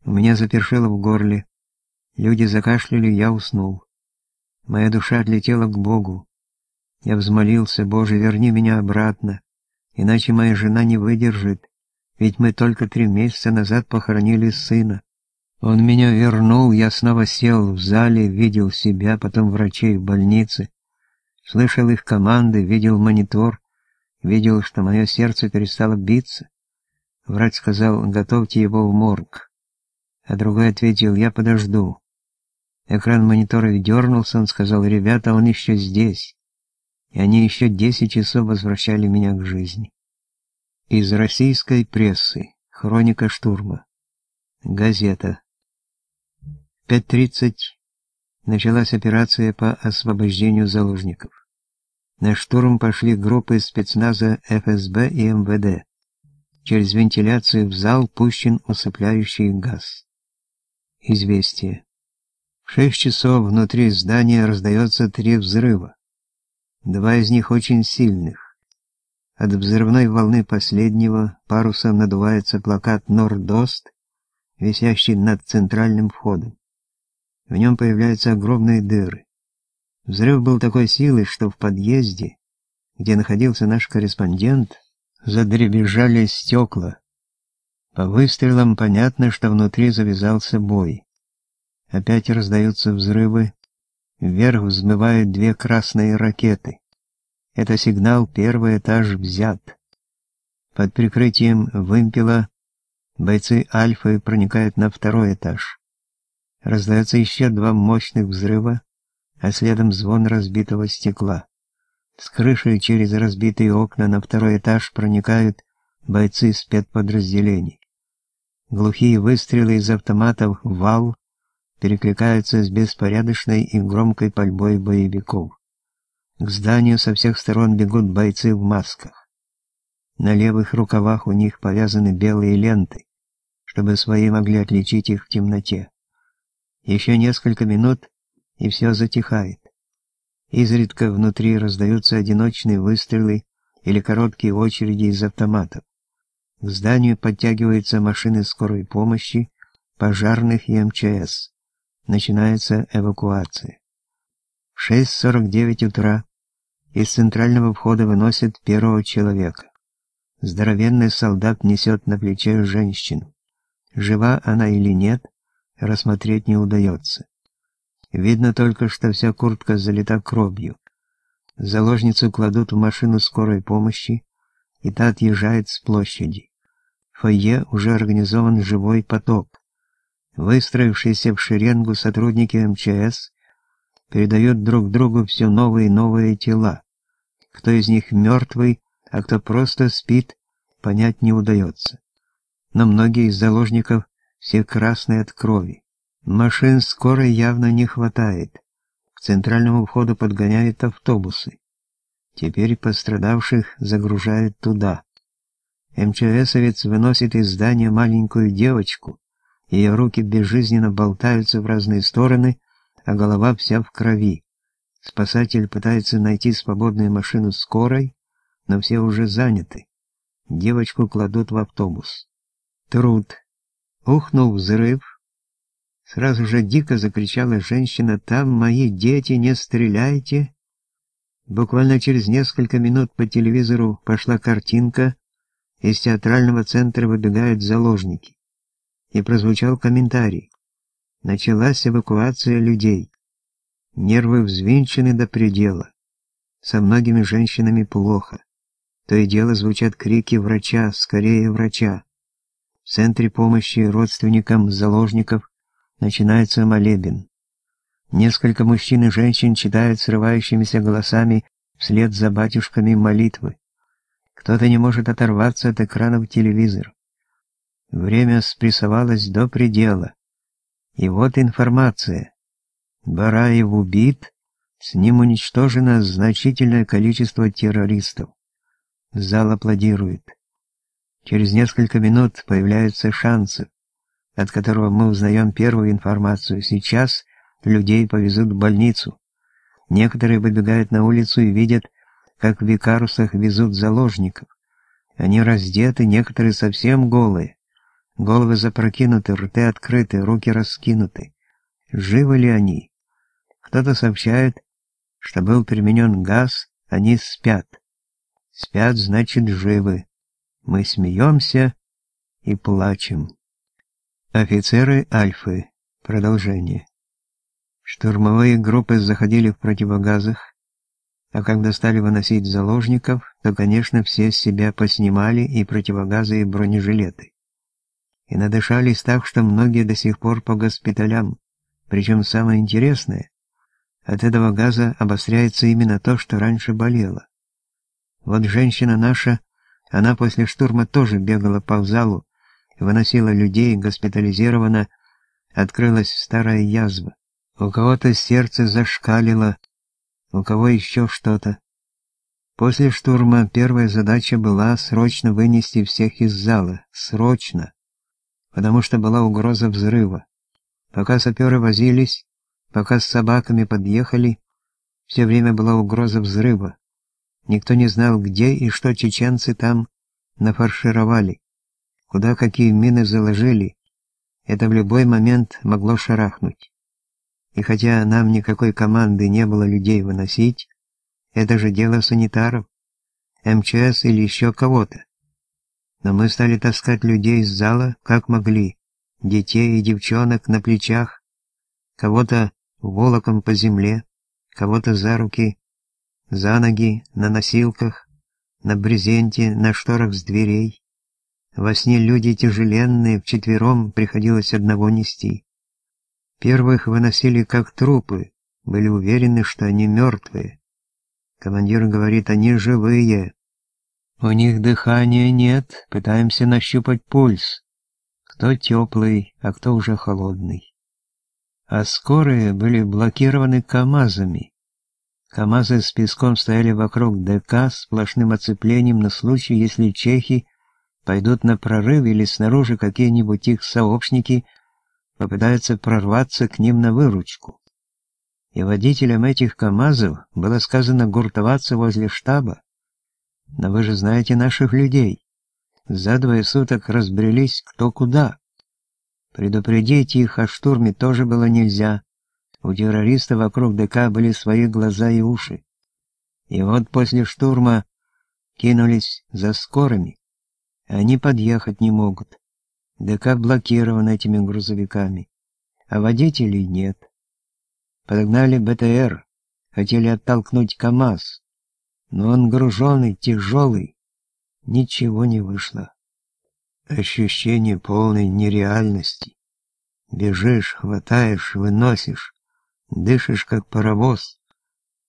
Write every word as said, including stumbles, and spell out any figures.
У меня запершило в горле. Люди закашляли, я уснул. Моя душа отлетела к Богу. Я взмолился: «Боже, верни меня обратно, иначе моя жена не выдержит, ведь мы только три месяца назад похоронили сына». Он меня вернул, я снова сел в зале, видел себя, потом врачей в больнице, слышал их команды, видел монитор, видел, что мое сердце перестало биться. Врач сказал: «Готовьте его в морг». А другой ответил: «Я подожду». Экран монитора дернулся, он сказал: «Ребята, он еще здесь». И они еще десять часов возвращали меня к жизни. Из российской прессы. Хроника штурма. Газета. пять тридцать началась операция по освобождению заложников. На штурм пошли группы спецназа эф эс бэ и эм вэ дэ. Через вентиляцию в зал пущен усыпляющий газ. Известие. В шесть часов внутри здания раздается три взрыва. Два из них очень сильных. От взрывной волны последнего парусом надувается плакат «Нордост», висящий над центральным входом. В нем появляются огромные дыры. Взрыв был такой силы, что в подъезде, где находился наш корреспондент, задребезжали стекла. По выстрелам понятно, что внутри завязался бой. Опять раздаются взрывы. Вверх взмывают две красные ракеты. Это сигнал: первый этаж взят. Под прикрытием вымпела бойцы Альфы проникают на второй этаж. Раздается еще два мощных взрыва, а следом звон разбитого стекла. С крыши через разбитые окна на второй этаж проникают бойцы спецподразделений. Глухие выстрелы из автоматов «Вал» перекликаются с беспорядочной и громкой пальбой боевиков. К зданию со всех сторон бегут бойцы в масках. На левых рукавах у них повязаны белые ленты, чтобы свои могли отличить их в темноте. Еще несколько минут, и все затихает. Изредка внутри раздаются одиночные выстрелы или короткие очереди из автоматов. К зданию подтягиваются машины скорой помощи, пожарных и эм че эс. Начинается эвакуация. В шесть сорок девять утра из центрального входа выносят первого человека. Здоровенный солдат несет на плече женщину. Жива она или нет, рассмотреть не удается. Видно только, что вся куртка залита кровью. Заложницу кладут в машину скорой помощи, и та отъезжает с площади. В фойе уже организован живой поток. Выстроившиеся в шеренгу сотрудники эм че эс передают друг другу все новые и новые тела. Кто из них мертвый, а кто просто спит, понять не удается. Но многие из заложников все красные от крови. Машин скорой явно не хватает. К центральному входу подгоняют автобусы. Теперь пострадавших загружают туда. эм че эсовец выносит из здания маленькую девочку. Ее руки безжизненно болтаются в разные стороны, а голова вся в крови. Спасатель пытается найти свободную машину скорой, но все уже заняты. Девочку кладут в автобус. Труд. Ухнул взрыв. Сразу же дико закричала женщина: «Там мои дети, не стреляйте!» Буквально через несколько минут по телевизору пошла картинка, из театрального центра выбегают заложники. И прозвучал комментарий. Началась эвакуация людей. Нервы взвинчены до предела. Со многими женщинами плохо. То и дело звучат крики врача: «Скорее врача!». В центре помощи родственникам заложников начинается молебен. Несколько мужчин и женщин читают срывающимися голосами вслед за батюшками молитвы. Кто-то не может оторваться от экранов телевизора. Время спрессовалось до предела. И вот информация. Бараев убит, с ним уничтожено значительное количество террористов. Зал аплодирует. Через несколько минут появляются Шанцев, от которого мы узнаем первую информацию. Сейчас людей повезут в больницу. Некоторые выбегают на улицу и видят, как в Икарусах везут заложников. Они раздеты, некоторые совсем голые. Головы запрокинуты, рты открыты, руки раскинуты. Живы ли они? Кто-то сообщает, что был применен газ, они спят. Спят, значит, живы. Мы смеемся и плачем. Офицеры Альфы. Продолжение. Штурмовые группы заходили в противогазах, а когда стали выносить заложников, то, конечно, все с себя поснимали и противогазы, и бронежилеты. И надышались так, что многие до сих пор по госпиталям. Причем самое интересное, от этого газа обостряется именно то, что раньше болело. Вот женщина наша, она после штурма тоже бегала по залу, выносила людей, госпитализирована, открылась старая язва. У кого-то сердце зашкалило, у кого еще что-то. После штурма первая задача была срочно вынести всех из зала, срочно, потому что была угроза взрыва. Пока саперы возились, пока с собаками подъехали, все время была угроза взрыва. Никто не знал, где и что чеченцы там нафаршировали, куда какие мины заложили. Это в любой момент могло шарахнуть. И хотя нам никакой команды не было людей выносить, это же дело санитаров, эм че эс или еще кого-то. Но мы стали таскать людей из зала, как могли, детей и девчонок на плечах, кого-то волоком по земле, кого-то за руки, за ноги, на носилках, на брезенте, на шторах с дверей. Во сне люди тяжеленные, вчетвером приходилось одного нести. Первых выносили как трупы, были уверены, что они мертвые. Командир говорит, они живые. У них дыхания нет, пытаемся нащупать пульс. Кто теплый, а кто уже холодный. А скорые были блокированы КАМАЗами. КАМАЗы с песком стояли вокруг ДК сплошным оцеплением на случай, если чехи пойдут на прорыв или снаружи какие-нибудь их сообщники попытаются прорваться к ним на выручку. И водителям этих КАМАЗов было сказано гуртоваться возле штаба. Но вы же знаете наших людей. За двое суток разбрелись кто куда. Предупредить их о штурме тоже было нельзя. У террористов вокруг ДК были свои глаза и уши. И вот после штурма кинулись за скорыми. Они подъехать не могут. ДК блокирован этими грузовиками, а водителей нет. Подогнали бэ тэ эр, хотели оттолкнуть КАМАЗ, но он груженный, тяжелый, ничего не вышло. Ощущение полной нереальности. Бежишь, хватаешь, выносишь, дышишь как паровоз,